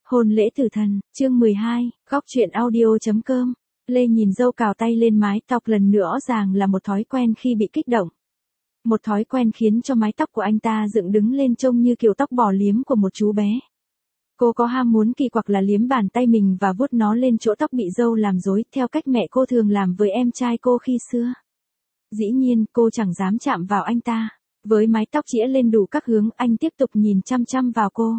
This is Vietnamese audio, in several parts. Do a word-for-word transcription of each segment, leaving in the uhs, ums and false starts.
Hôn lễ tử thần, chương mười hai, góc truyện audio.com. Lê nhìn dâu cào tay lên mái tóc lần nữa rõ ràng là một thói quen khi bị kích động. Một thói quen khiến cho mái tóc của anh ta dựng đứng lên trông như kiểu tóc bò liếm của một chú bé. Cô có ham muốn kỳ quặc là liếm bàn tay mình và vuốt nó lên chỗ tóc bị dâu làm rối theo cách mẹ cô thường làm với em trai cô khi xưa. Dĩ nhiên cô chẳng dám chạm vào anh ta. Với mái tóc chĩa lên đủ các hướng anh tiếp tục nhìn chăm chăm vào cô.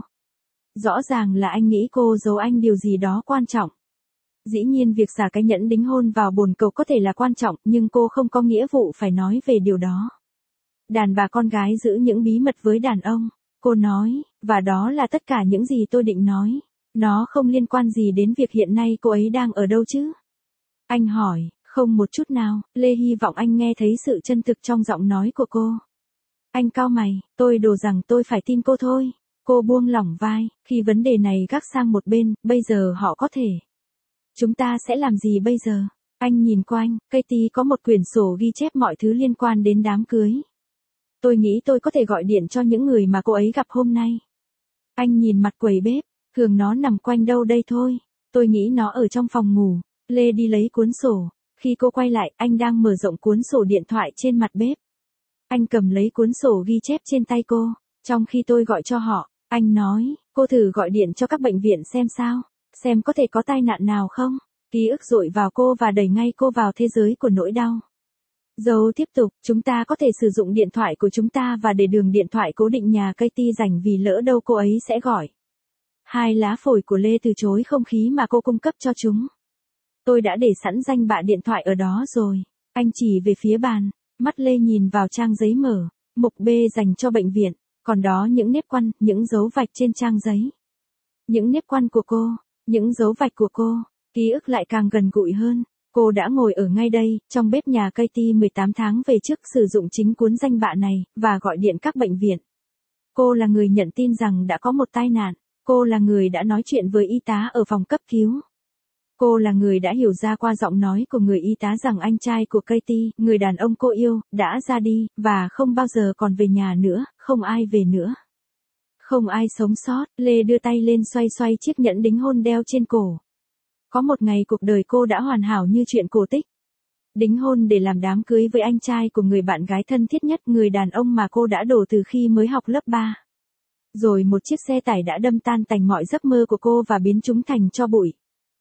Rõ ràng là anh nghĩ cô giấu anh điều gì đó quan trọng. Dĩ nhiên việc xả cái nhẫn đính hôn vào bồn cầu có thể là quan trọng nhưng cô không có nghĩa vụ phải nói về điều đó. Đàn bà con gái giữ những bí mật với đàn ông. Cô nói, và đó là tất cả những gì tôi định nói. Nó không liên quan gì đến việc hiện nay cô ấy đang ở đâu chứ? Anh hỏi, không một chút nào. Lê hy vọng anh nghe thấy sự chân thực trong giọng nói của cô. Anh cau mày, tôi đổ rằng tôi phải tin cô thôi. Cô buông lỏng vai, khi vấn đề này gác sang một bên, bây giờ họ có thể. Chúng ta sẽ làm gì bây giờ? Anh nhìn quanh, Katie có một quyển sổ ghi chép mọi thứ liên quan đến đám cưới. Tôi nghĩ tôi có thể gọi điện cho những người mà cô ấy gặp hôm nay. Anh nhìn mặt quầy bếp, thường nó nằm quanh đâu đây thôi. Tôi nghĩ nó ở trong phòng ngủ. Lê đi lấy cuốn sổ. Khi cô quay lại, anh đang mở rộng cuốn sổ điện thoại trên mặt bếp. Anh cầm lấy cuốn sổ ghi chép trên tay cô. Trong khi tôi gọi cho họ, anh nói, cô thử gọi điện cho các bệnh viện xem sao, xem có thể có tai nạn nào không. Ký ức dội vào cô và đẩy ngay cô vào thế giới của nỗi đau. Dâu tiếp tục, chúng ta có thể sử dụng điện thoại của chúng ta và để đường điện thoại cố định nhà Katie dành vì lỡ đâu cô ấy sẽ gọi. Hai lá phổi của Lê từ chối không khí mà cô cung cấp cho chúng. Tôi đã để sẵn danh bạ điện thoại ở đó rồi. Anh chỉ về phía bàn. Mắt Lê nhìn vào trang giấy mở. Mục B dành cho bệnh viện. Còn đó những nếp quăn, những dấu vạch trên trang giấy. Những nếp quăn của cô, những dấu vạch của cô, ký ức lại càng gần gũi hơn. Cô đã ngồi ở ngay đây, trong bếp nhà Katie mười tám tháng về trước sử dụng chính cuốn danh bạ này, và gọi điện các bệnh viện. Cô là người nhận tin rằng đã có một tai nạn. Cô là người đã nói chuyện với y tá ở phòng cấp cứu. Cô là người đã hiểu ra qua giọng nói của người y tá rằng anh trai của Katie, người đàn ông cô yêu, đã ra đi, và không bao giờ còn về nhà nữa, không ai về nữa. Không ai sống sót, Lê đưa tay lên xoay xoay chiếc nhẫn đính hôn đeo trên cổ. Có một ngày cuộc đời cô đã hoàn hảo như chuyện cổ tích. Đính hôn để làm đám cưới với anh trai của người bạn gái thân thiết nhất, người đàn ông mà cô đã đổ từ khi mới học lớp ba. Rồi một chiếc xe tải đã đâm tan tành mọi giấc mơ của cô và biến chúng thành tro bụi.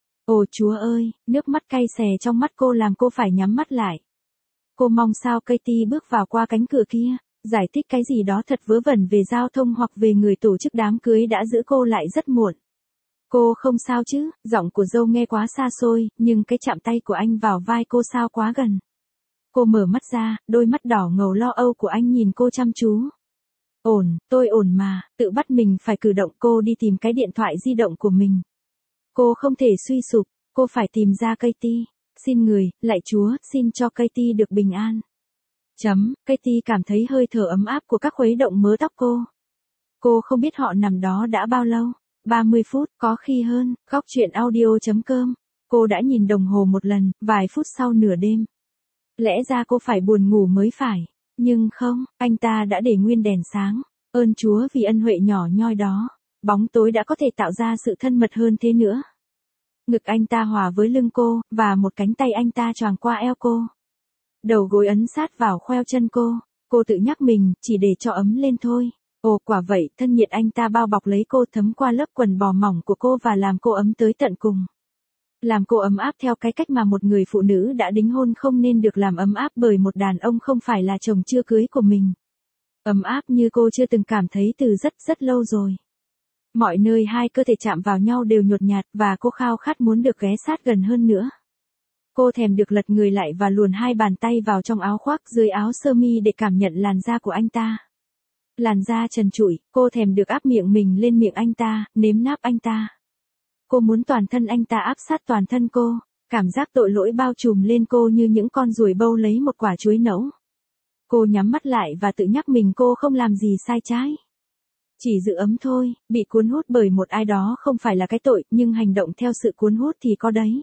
Ồ Chúa ơi, nước mắt cay xè trong mắt cô làm cô phải nhắm mắt lại. Cô mong sao Katie bước vào qua cánh cửa kia, giải thích cái gì đó thật vớ vẩn về giao thông hoặc về người tổ chức đám cưới đã giữ cô lại rất muộn. Cô không sao chứ, giọng của dâu nghe quá xa xôi, nhưng cái chạm tay của anh vào vai cô sao quá gần. Cô mở mắt ra, đôi mắt đỏ ngầu lo âu của anh nhìn cô chăm chú. Ổn, tôi ổn mà, tự bắt mình phải cử động. Cô đi tìm cái điện thoại di động của mình. Cô không thể suy sụp, cô phải tìm ra Katie. Xin người, lạy Chúa, xin cho Katie được bình an. Chấm, Katie cảm thấy hơi thở ấm áp của các khuấy động mớ tóc cô. Cô không biết họ nằm đó đã bao lâu. ba mươi phút, có khi hơn. Góc truyện audio.com. Cô đã nhìn đồng hồ một lần, vài phút sau nửa đêm. Lẽ ra cô phải buồn ngủ mới phải. Nhưng không, anh ta đã để nguyên đèn sáng. Ơn Chúa vì ân huệ nhỏ nhoi đó. Bóng tối đã có thể tạo ra sự thân mật hơn thế nữa. Ngực anh ta hòa với lưng cô, và một cánh tay anh ta choàng qua eo cô. Đầu gối ấn sát vào khoeo chân cô. Cô tự nhắc mình, chỉ để cho ấm lên thôi. Ồ quả vậy, thân nhiệt anh ta bao bọc lấy cô thấm qua lớp quần bò mỏng của cô và làm cô ấm tới tận cùng. Làm cô ấm áp theo cái cách mà một người phụ nữ đã đính hôn không nên được làm ấm áp bởi một đàn ông không phải là chồng chưa cưới của mình. Ấm áp như cô chưa từng cảm thấy từ rất rất lâu rồi. Mọi nơi hai cơ thể chạm vào nhau đều nhột nhạt và cô khao khát muốn được ghé sát gần hơn nữa. Cô thèm được lật người lại và luồn hai bàn tay vào trong áo khoác dưới áo sơ mi để cảm nhận làn da của anh ta. Làn da trần trụi, cô thèm được áp miệng mình lên miệng anh ta, nếm náp anh ta. Cô muốn toàn thân anh ta áp sát toàn thân cô, cảm giác tội lỗi bao trùm lên cô như những con ruồi bâu lấy một quả chuối nẫu. Cô nhắm mắt lại và tự nhắc mình cô không làm gì sai trái. Chỉ giữ ấm thôi, bị cuốn hút bởi một ai đó không phải là cái tội, nhưng hành động theo sự cuốn hút thì có đấy.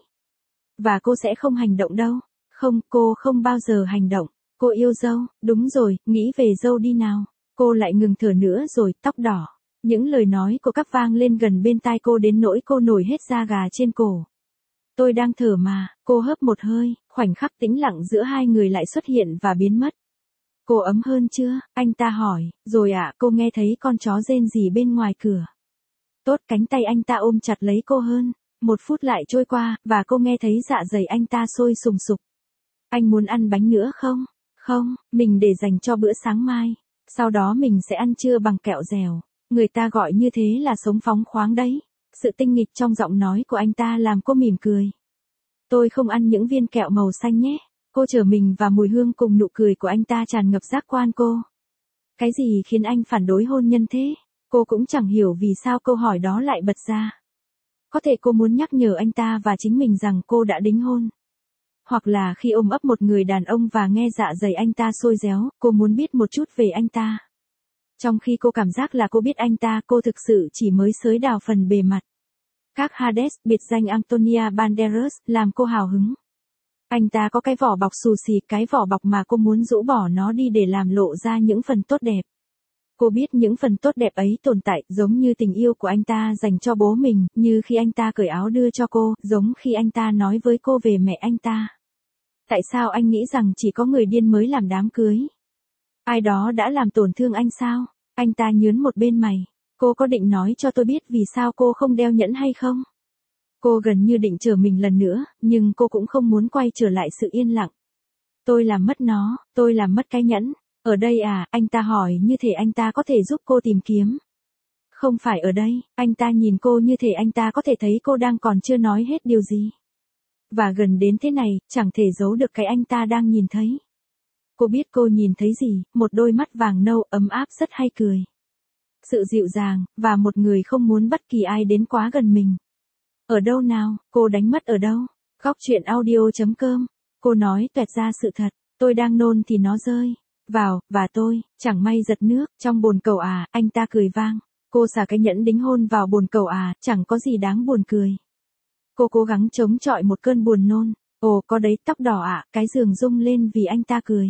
Và cô sẽ không hành động đâu. Không, cô không bao giờ hành động. Cô yêu dâu, đúng rồi, nghĩ về dâu đi nào. Cô lại ngừng thở nữa rồi, tóc đỏ. Những lời nói của các vang lên gần bên tai cô đến nỗi cô nổi hết da gà trên cổ. Tôi đang thở mà, cô hớp một hơi, khoảnh khắc tĩnh lặng giữa hai người lại xuất hiện và biến mất. Cô ấm hơn chưa? Anh ta hỏi, rồi ạ, cô nghe thấy con chó rên rỉ bên ngoài cửa. Tốt, cánh tay anh ta ôm chặt lấy cô hơn. Một phút lại trôi qua, và cô nghe thấy dạ dày anh ta sôi sùng sục. Anh muốn ăn bánh nữa không? Không, mình để dành cho bữa sáng mai. Sau đó mình sẽ ăn trưa bằng kẹo dẻo. Người ta gọi như thế là sống phóng khoáng đấy. Sự tinh nghịch trong giọng nói của anh ta làm cô mỉm cười. Tôi không ăn những viên kẹo màu xanh nhé. Cô trở mình và mùi hương cùng nụ cười của anh ta tràn ngập giác quan cô. Cái gì khiến anh phản đối hôn nhân thế? Cô cũng chẳng hiểu vì sao câu hỏi đó lại bật ra. Có thể cô muốn nhắc nhở anh ta và chính mình rằng cô đã đính hôn. Hoặc là khi ôm ấp một người đàn ông và nghe dạ dày anh ta sôi réo, cô muốn biết một chút về anh ta. Trong khi cô cảm giác là cô biết anh ta, cô thực sự chỉ mới xới đào phần bề mặt. Các Hades, biệt danh Antonia Banderas, làm cô hào hứng. Anh ta có cái vỏ bọc xù xì, cái vỏ bọc mà cô muốn rũ bỏ nó đi để làm lộ ra những phần tốt đẹp. Cô biết những phần tốt đẹp ấy tồn tại, giống như tình yêu của anh ta dành cho bố mình, như khi anh ta cởi áo đưa cho cô, giống khi anh ta nói với cô về mẹ anh ta. Tại sao anh nghĩ rằng chỉ có người điên mới làm đám cưới? Ai đó đã làm tổn thương anh sao? Anh ta nhướng một bên mày. Cô có định nói cho tôi biết vì sao cô không đeo nhẫn hay không? Cô gần như định trở mình lần nữa, nhưng cô cũng không muốn quay trở lại sự yên lặng. Tôi làm mất nó, tôi làm mất cái nhẫn. Ở đây à, anh ta hỏi như thể anh ta có thể giúp cô tìm kiếm. Không phải ở đây, anh ta nhìn cô như thể anh ta có thể thấy cô đang còn chưa nói hết điều gì. Và gần đến thế này, chẳng thể giấu được cái anh ta đang nhìn thấy. Cô biết cô nhìn thấy gì, một đôi mắt vàng nâu ấm áp rất hay cười. Sự dịu dàng, và một người không muốn bất kỳ ai đến quá gần mình. Ở đâu nào, cô đánh mất ở đâu? Góc truyện audio chấm com. Cô nói toẹt ra sự thật, tôi đang nôn thì nó rơi vào, và tôi, chẳng may giật nước, trong bồn cầu à, anh ta cười vang. Cô xả cái nhẫn đính hôn vào bồn cầu à, chẳng có gì đáng buồn cười. Cô cố gắng chống chọi một cơn buồn nôn. Ồ, có đấy, tóc đỏ ạ, à, cái giường rung lên vì anh ta cười.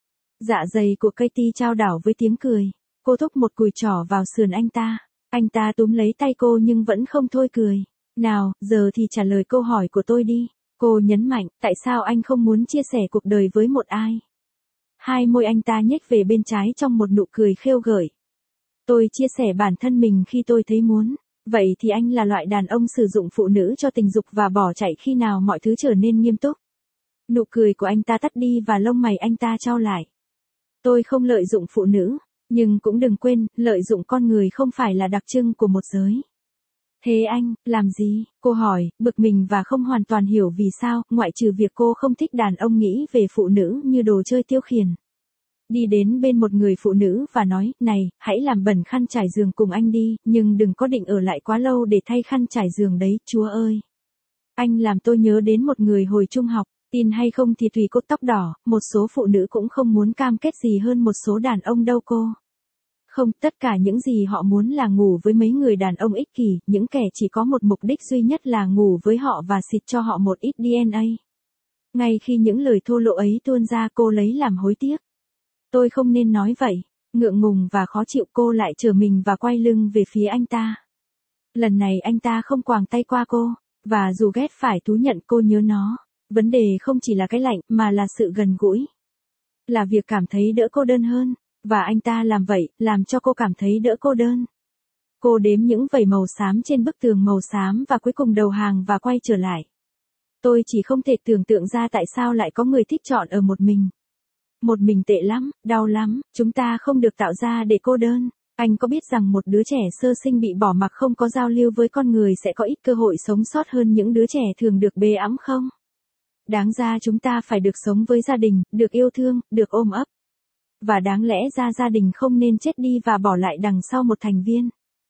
Dạ dày của Katie trao đảo với tiếng cười. Cô thúc một cùi trỏ vào sườn anh ta. Anh ta túm lấy tay cô nhưng vẫn không thôi cười. Nào, giờ thì trả lời câu hỏi của tôi đi. Cô nhấn mạnh, tại sao anh không muốn chia sẻ cuộc đời với một ai? Hai môi anh ta nhếch về bên trái trong một nụ cười khêu gợi. Tôi chia sẻ bản thân mình khi tôi thấy muốn. Vậy thì anh là loại đàn ông sử dụng phụ nữ cho tình dục và bỏ chạy khi nào mọi thứ trở nên nghiêm túc. Nụ cười của anh ta tắt đi và lông mày anh ta chau lại. Tôi không lợi dụng phụ nữ, nhưng cũng đừng quên, lợi dụng con người không phải là đặc trưng của một giới. Thế anh, làm gì? Cô hỏi, bực mình và không hoàn toàn hiểu vì sao, ngoại trừ việc cô không thích đàn ông nghĩ về phụ nữ như đồ chơi tiêu khiển. Đi đến bên một người phụ nữ và nói, này, hãy làm bẩn khăn trải giường cùng anh đi, nhưng đừng có định ở lại quá lâu để thay khăn trải giường đấy, Chúa ơi. Anh làm tôi nhớ đến một người hồi trung học, tin hay không thì tùy cô. Tóc đỏ, một số phụ nữ cũng không muốn cam kết gì hơn một số đàn ông đâu cô. Không, tất cả những gì họ muốn là ngủ với mấy người đàn ông ích kỷ, những kẻ chỉ có một mục đích duy nhất là ngủ với họ và xịt cho họ một ít đê en a. Ngay khi những lời thô lỗ ấy tuôn ra, cô lấy làm hối tiếc. Tôi không nên nói vậy. Ngượng ngùng và khó chịu, cô lại trở mình và quay lưng về phía anh ta. Lần này anh ta không quàng tay qua cô, và dù ghét phải thú nhận cô nhớ nó. Vấn đề không chỉ là cái lạnh, mà là sự gần gũi. Là việc cảm thấy đỡ cô đơn hơn. Và anh ta làm vậy, làm cho cô cảm thấy đỡ cô đơn. Cô đếm những vảy màu xám trên bức tường màu xám và cuối cùng đầu hàng và quay trở lại. Tôi chỉ không thể tưởng tượng ra tại sao lại có người thích chọn ở một mình. Một mình tệ lắm, đau lắm, chúng ta không được tạo ra để cô đơn. Anh có biết rằng một đứa trẻ sơ sinh bị bỏ mặc không có giao lưu với con người sẽ có ít cơ hội sống sót hơn những đứa trẻ thường được bế ẵm không? Đáng ra chúng ta phải được sống với gia đình, được yêu thương, được ôm ấp. Và đáng lẽ ra gia đình không nên chết đi và bỏ lại đằng sau một thành viên.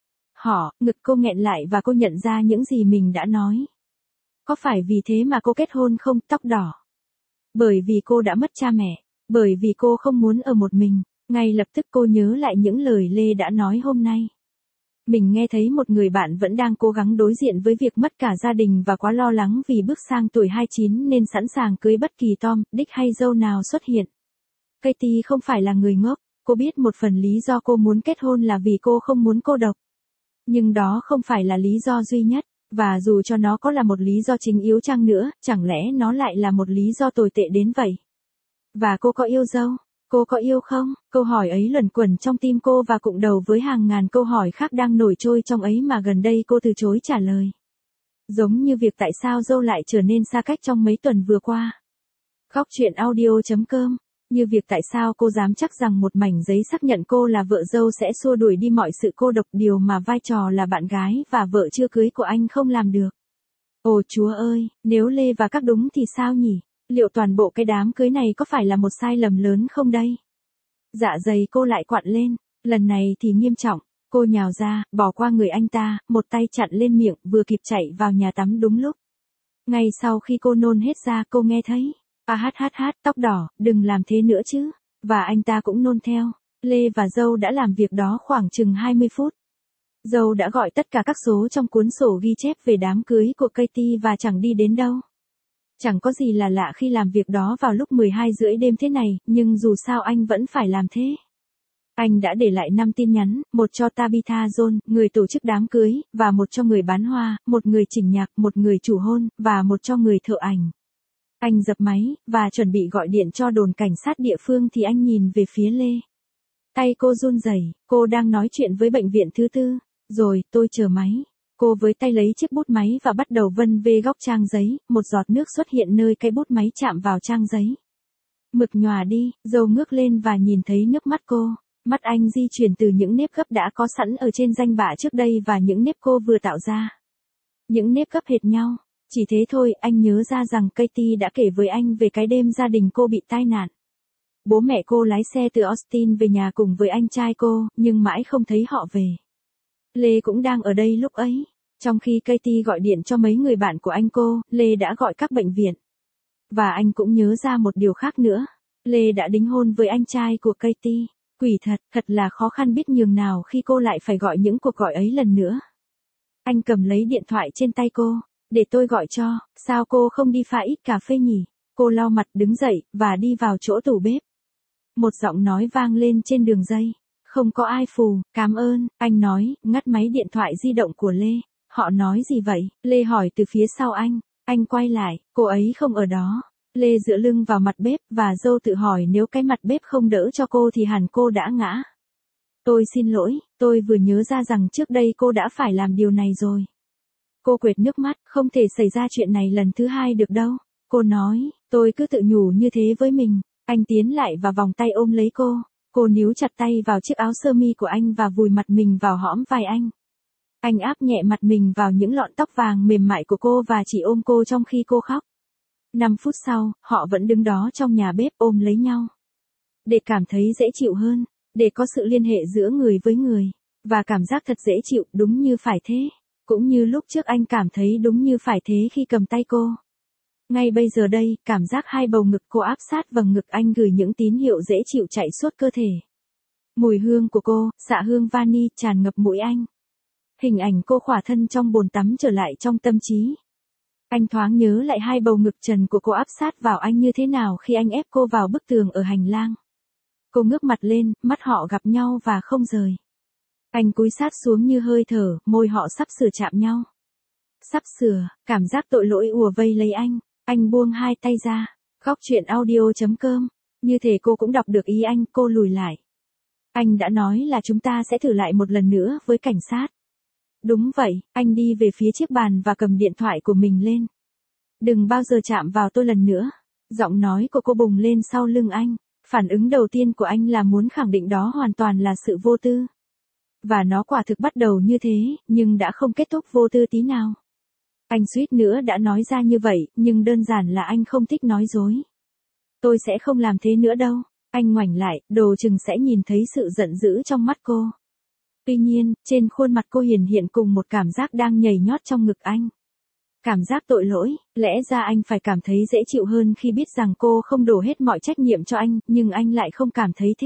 Họ, ngực cô nghẹn lại và cô nhận ra những gì mình đã nói. Có phải vì thế mà cô kết hôn không? Tóc đỏ. Bởi vì cô đã mất cha mẹ. Bởi vì cô không muốn ở một mình. Ngay lập tức cô nhớ lại những lời Lê đã nói hôm nay. Mình nghe thấy một người bạn vẫn đang cố gắng đối diện với việc mất cả gia đình và quá lo lắng vì bước sang tuổi hai mươi chín nên sẵn sàng cưới bất kỳ Tom, Dick hay dâu nào xuất hiện. Katie không phải là người ngốc. Cô biết một phần lý do cô muốn kết hôn là vì cô không muốn cô độc. Nhưng đó không phải là lý do duy nhất, và dù cho nó có là một lý do chính yếu chăng nữa, chẳng lẽ nó lại là một lý do tồi tệ đến vậy? Và cô có yêu dâu? Cô có yêu không? Câu hỏi ấy luẩn quẩn trong tim cô và cụng đầu với hàng ngàn câu hỏi khác đang nổi trôi trong ấy mà gần đây cô từ chối trả lời. Giống như việc tại sao dâu lại trở nên xa cách trong mấy tuần vừa qua. Khóc chuyện audio chấm com. Như việc tại sao cô dám chắc rằng một mảnh giấy xác nhận cô là vợ dâu sẽ xua đuổi đi mọi sự cô độc, điều mà vai trò là bạn gái và vợ chưa cưới của anh không làm được. Ồ Chúa ơi, nếu Lê và các đúng thì sao nhỉ? Liệu toàn bộ cái đám cưới này có phải là một sai lầm lớn không đây? Dạ dày cô lại quặn lên, lần này thì nghiêm trọng. Cô nhào ra, bỏ qua người anh ta, một tay chặn lên miệng, vừa kịp chạy vào nhà tắm đúng lúc. Ngay sau khi cô nôn hết ra, cô nghe thấy, à hát hát hát, tóc đỏ, đừng làm thế nữa chứ. Và anh ta cũng nôn theo. Lê và dâu đã làm việc đó khoảng chừng hai mươi phút. Dâu đã gọi tất cả các số trong cuốn sổ ghi chép về đám cưới của Katie và chẳng đi đến đâu. Chẳng có gì là lạ khi làm việc đó vào lúc mười hai rưỡi đêm thế này, nhưng dù sao anh vẫn phải làm thế. Anh đã để lại năm tin nhắn, một cho Tabitha John, người tổ chức đám cưới, và một cho người bán hoa, một người chỉnh nhạc, một người chủ hôn, và một cho người thợ ảnh. Anh dập máy, và chuẩn bị gọi điện cho đồn cảnh sát địa phương thì anh nhìn về phía Lê. Tay cô run rẩy, cô đang nói chuyện với bệnh viện thứ tư. Rồi, tôi chờ máy. Cô với tay lấy chiếc bút máy và bắt đầu vân vê góc trang giấy, một giọt nước xuất hiện nơi cái bút máy chạm vào trang giấy. Mực nhòa đi, dâu ngước lên và nhìn thấy nước mắt cô. Mắt anh di chuyển từ những nếp gấp đã có sẵn ở trên danh bạ trước đây và những nếp cô vừa tạo ra. Những nếp gấp hệt nhau. Chỉ thế thôi, anh nhớ ra rằng Katie đã kể với anh về cái đêm gia đình cô bị tai nạn. Bố mẹ cô lái xe từ Austin về nhà cùng với anh trai cô, nhưng mãi không thấy họ về. Lê cũng đang ở đây lúc ấy. Trong khi Katie gọi điện cho mấy người bạn của anh cô, Lê đã gọi các bệnh viện. Và anh cũng nhớ ra một điều khác nữa. Lê đã đính hôn với anh trai của Katie. Quỷ thật, thật là khó khăn biết nhường nào khi cô lại phải gọi những cuộc gọi ấy lần nữa. Anh cầm lấy điện thoại trên tay cô. Để tôi gọi cho, sao cô không đi pha ít cà phê nhỉ? Cô lau mặt đứng dậy, và đi vào chỗ tủ bếp. Một giọng nói vang lên trên đường dây. Không có ai phù, cảm ơn, anh nói, ngắt máy điện thoại di động của Lê. Họ nói gì vậy? Lê hỏi từ phía sau anh. Anh quay lại, cô ấy không ở đó. Lê dựa lưng vào mặt bếp, và dâu tự hỏi nếu cái mặt bếp không đỡ cho cô thì hẳn cô đã ngã. Tôi xin lỗi, tôi vừa nhớ ra rằng trước đây cô đã phải làm điều này rồi. Cô quệt nước mắt, không thể xảy ra chuyện này lần thứ hai được đâu. Cô nói, tôi cứ tự nhủ như thế với mình. Anh tiến lại và vòng tay ôm lấy cô. Cô níu chặt tay vào chiếc áo sơ mi của anh và vùi mặt mình vào hõm vai anh. Anh áp nhẹ mặt mình vào những lọn tóc vàng mềm mại của cô và chỉ ôm cô trong khi cô khóc. Năm phút sau, họ vẫn đứng đó trong nhà bếp ôm lấy nhau. Để cảm thấy dễ chịu hơn, để có sự liên hệ giữa người với người, và cảm giác thật dễ chịu, đúng như phải thế. Cũng như lúc trước anh cảm thấy đúng như phải thế khi cầm tay cô. Ngay bây giờ đây, cảm giác hai bầu ngực cô áp sát vào ngực anh gửi những tín hiệu dễ chịu chạy suốt cơ thể. Mùi hương của cô, xạ hương vani, tràn ngập mũi anh. Hình ảnh cô khỏa thân trong bồn tắm trở lại trong tâm trí. Anh thoáng nhớ lại hai bầu ngực trần của cô áp sát vào anh như thế nào khi anh ép cô vào bức tường ở hành lang. Cô ngước mặt lên, mắt họ gặp nhau và không rời. Anh cúi sát xuống như hơi thở, môi họ sắp sửa chạm nhau. Sắp sửa, cảm giác tội lỗi ùa vây lấy anh. Anh buông hai tay ra. Khóc chuyện audio chấm com. Như thể cô cũng đọc được ý anh, cô lùi lại. Anh đã nói là chúng ta sẽ thử lại một lần nữa với cảnh sát. Đúng vậy, anh đi về phía chiếc bàn và cầm điện thoại của mình lên. Đừng bao giờ chạm vào tôi lần nữa. Giọng nói của cô bùng lên sau lưng anh. Phản ứng đầu tiên của anh là muốn khẳng định đó hoàn toàn là sự vô tư. Và nó quả thực bắt đầu như thế, nhưng đã không kết thúc vô tư tí nào. Anh suýt nữa đã nói ra như vậy, nhưng đơn giản là anh không thích nói dối. Tôi sẽ không làm thế nữa đâu. Anh ngoảnh lại, đồ chừng sẽ nhìn thấy sự giận dữ trong mắt cô. Tuy nhiên, trên khuôn mặt cô hiển hiện cùng một cảm giác đang nhảy nhót trong ngực anh. Cảm giác tội lỗi, lẽ ra anh phải cảm thấy dễ chịu hơn khi biết rằng cô không đổ hết mọi trách nhiệm cho anh, nhưng anh lại không cảm thấy thế.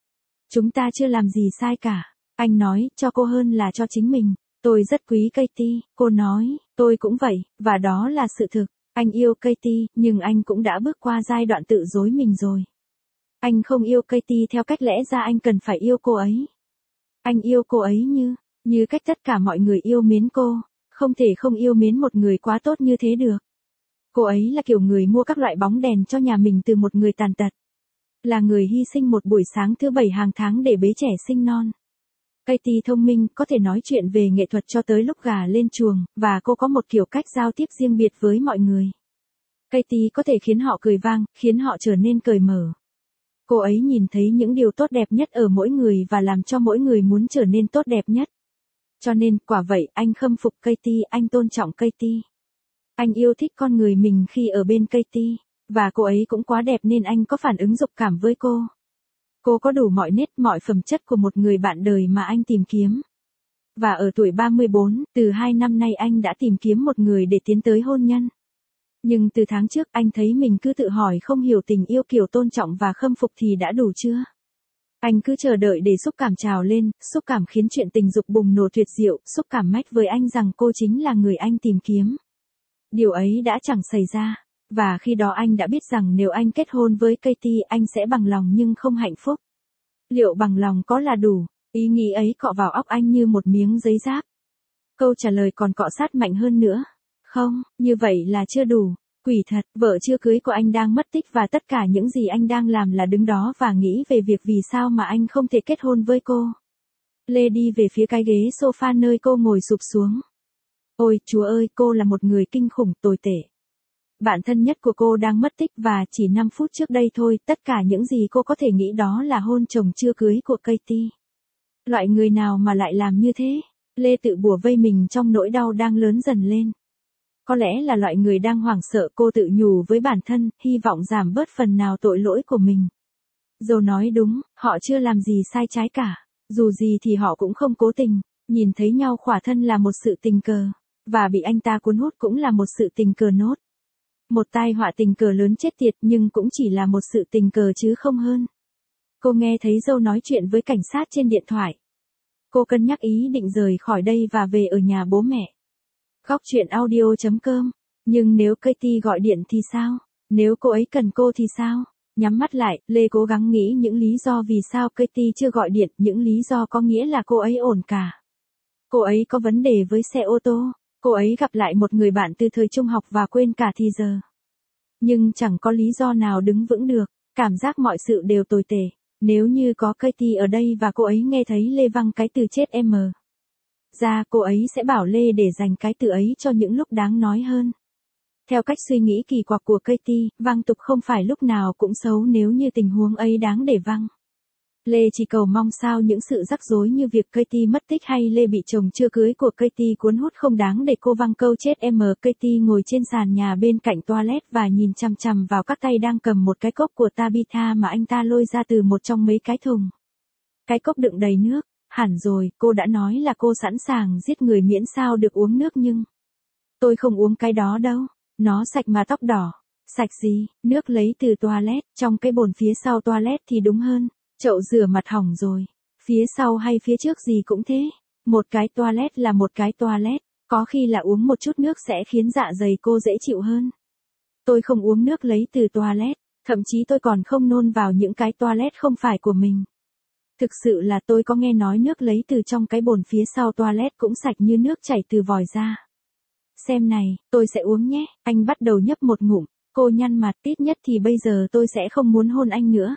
Chúng ta chưa làm gì sai cả. Anh nói, cho cô hơn là cho chính mình. Tôi rất quý Katie, cô nói, tôi cũng vậy, và đó là sự thực. Anh yêu Katie, nhưng anh cũng đã bước qua giai đoạn tự dối mình rồi. Anh không yêu Katie theo cách lẽ ra anh cần phải yêu cô ấy. Anh yêu cô ấy như, Như cách tất cả mọi người yêu mến cô, không thể không yêu mến một người quá tốt như thế được. Cô ấy là kiểu người mua các loại bóng đèn cho nhà mình từ một người tàn tật. Là người hy sinh một buổi sáng thứ bảy hàng tháng để bế trẻ sinh non. Katie thông minh, có thể nói chuyện về nghệ thuật cho tới lúc gà lên chuồng, và cô có một kiểu cách giao tiếp riêng biệt với mọi người. Katie có thể khiến họ cười vang, khiến họ trở nên cởi mở. Cô ấy nhìn thấy những điều tốt đẹp nhất ở mỗi người và làm cho mỗi người muốn trở nên tốt đẹp nhất. Cho nên, quả vậy, anh khâm phục Katie, anh tôn trọng Katie. Anh yêu thích con người mình khi ở bên Katie, và cô ấy cũng quá đẹp nên anh có phản ứng dục cảm với cô. Cô có đủ mọi nét, mọi phẩm chất của một người bạn đời mà anh tìm kiếm. Và ở tuổi ba mươi bốn, từ hai năm nay anh đã tìm kiếm một người để tiến tới hôn nhân. Nhưng từ tháng trước anh thấy mình cứ tự hỏi không hiểu tình yêu kiểu tôn trọng và khâm phục thì đã đủ chưa? Anh cứ chờ đợi để xúc cảm trào lên, xúc cảm khiến chuyện tình dục bùng nổ tuyệt diệu, xúc cảm mách với anh rằng cô chính là người anh tìm kiếm. Điều ấy đã chẳng xảy ra, và khi đó anh đã biết rằng nếu anh kết hôn với Katie anh sẽ bằng lòng nhưng không hạnh phúc. Liệu bằng lòng có là đủ? Ý nghĩ ấy cọ vào óc anh như một miếng giấy giáp. Câu trả lời còn cọ sát mạnh hơn nữa. Không, như vậy là chưa đủ. Quỷ thật, vợ chưa cưới của anh đang mất tích và tất cả những gì anh đang làm là đứng đó và nghĩ về việc vì sao mà anh không thể kết hôn với cô. Lê đi về phía cái ghế sofa nơi cô ngồi sụp xuống. Ôi, Chúa ơi, cô là một người kinh khủng, tồi tệ. Bạn thân nhất của cô đang mất tích và chỉ năm phút trước đây thôi, tất cả những gì cô có thể nghĩ đó là hôn chồng chưa cưới của Katie. Loại người nào mà lại làm như thế? Lê tự bủa vây mình trong nỗi đau đang lớn dần lên. Có lẽ là loại người đang hoảng sợ, cô tự nhủ với bản thân, hy vọng giảm bớt phần nào tội lỗi của mình. Dâu nói đúng, họ chưa làm gì sai trái cả. Dù gì thì họ cũng không cố tình. Nhìn thấy nhau khỏa thân là một sự tình cờ. Và bị anh ta cuốn hút cũng là một sự tình cờ nốt. Một tai họa tình cờ lớn chết tiệt nhưng cũng chỉ là một sự tình cờ chứ không hơn. Cô nghe thấy dâu nói chuyện với cảnh sát trên điện thoại. Cô cân nhắc ý định rời khỏi đây và về ở nhà bố mẹ. Góc truyện audio chấm com. Nhưng nếu Katie gọi điện thì sao? Nếu cô ấy cần cô thì sao? Nhắm mắt lại, Lê cố gắng nghĩ những lý do vì sao Katie chưa gọi điện, những lý do có nghĩa là cô ấy ổn cả. Cô ấy có vấn đề với xe ô tô. Cô ấy gặp lại một người bạn từ thời trung học và quên cả thì giờ. Nhưng chẳng có lý do nào đứng vững được, cảm giác mọi sự đều tồi tệ. Nếu như có Katie ở đây và cô ấy nghe thấy Lê văng cái từ chết em ra, cô ấy sẽ bảo Lê để dành cái từ ấy cho những lúc đáng nói hơn. Theo cách suy nghĩ kỳ quặc của Katie, văng tục không phải lúc nào cũng xấu nếu như tình huống ấy đáng để văng. Lê chỉ cầu mong sao những sự rắc rối như việc Katie mất tích hay Lê bị chồng chưa cưới của Katie cuốn hút không đáng để cô văng câu chết em. Katie ngồi trên sàn nhà bên cạnh toilet và nhìn chằm chằm vào các tay đang cầm một cái cốc của Tabitha mà anh ta lôi ra từ một trong mấy cái thùng. Cái cốc đựng đầy nước. Hẳn rồi, cô đã nói là cô sẵn sàng giết người miễn sao được uống nước nhưng... Tôi không uống cái đó đâu. Nó sạch mà tóc đỏ. Sạch gì? Nước lấy từ toilet, trong cái bồn phía sau toilet thì đúng hơn. Chậu rửa mặt hỏng rồi. Phía sau hay phía trước gì cũng thế. Một cái toilet là một cái toilet. Có khi là uống một chút nước sẽ khiến dạ dày cô dễ chịu hơn. Tôi không uống nước lấy từ toilet. Thậm chí tôi còn không nôn vào những cái toilet không phải của mình. Thực sự là tôi có nghe nói nước lấy từ trong cái bồn phía sau toilet cũng sạch như nước chảy từ vòi ra. Xem này, tôi sẽ uống nhé. Anh bắt đầu nhấp một ngụm. Cô nhăn mặt, ít nhất thì bây giờ tôi sẽ không muốn hôn anh nữa.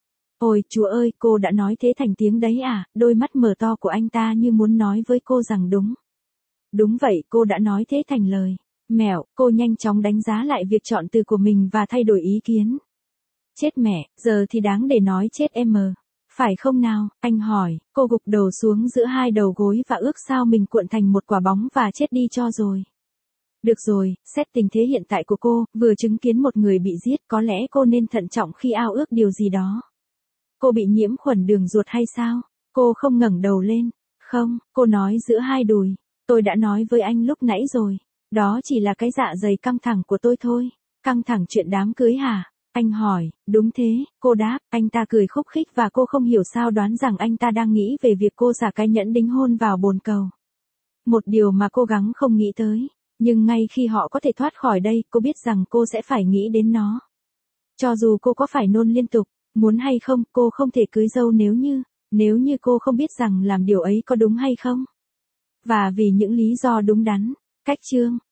Ôi, Chúa ơi, cô đã nói thế thành tiếng đấy à? Đôi mắt mở to của anh ta như muốn nói với cô rằng đúng. Đúng vậy, cô đã nói thế thành lời. Mẹo, cô nhanh chóng đánh giá lại việc chọn từ của mình và thay đổi ý kiến. Chết mẹ, giờ thì đáng để nói chết em. Phải không nào? Anh hỏi. Cô gục đầu xuống giữa hai đầu gối và ước sao mình cuộn thành một quả bóng và chết đi cho rồi. Được rồi, xét tình thế hiện tại của cô, vừa chứng kiến một người bị giết, có lẽ cô nên thận trọng khi ao ước điều gì đó. Cô bị nhiễm khuẩn đường ruột hay sao? Cô không ngẩng đầu lên. Không, cô nói giữa hai đùi. Tôi đã nói với anh lúc nãy rồi. Đó chỉ là cái dạ dày căng thẳng của tôi thôi. Căng thẳng chuyện đám cưới hả? Anh hỏi. Đúng thế, cô đáp. Anh ta cười khúc khích và cô không hiểu sao đoán rằng anh ta đang nghĩ về việc cô xả cái nhẫn đính hôn vào bồn cầu. Một điều mà cô gắng không nghĩ tới. Nhưng ngay khi họ có thể thoát khỏi đây, cô biết rằng cô sẽ phải nghĩ đến nó. Cho dù cô có phải nôn liên tục, muốn hay không, cô không thể cưới dâu nếu như, nếu như cô không biết rằng làm điều ấy có đúng hay không. Và vì những lý do đúng đắn. Cách chương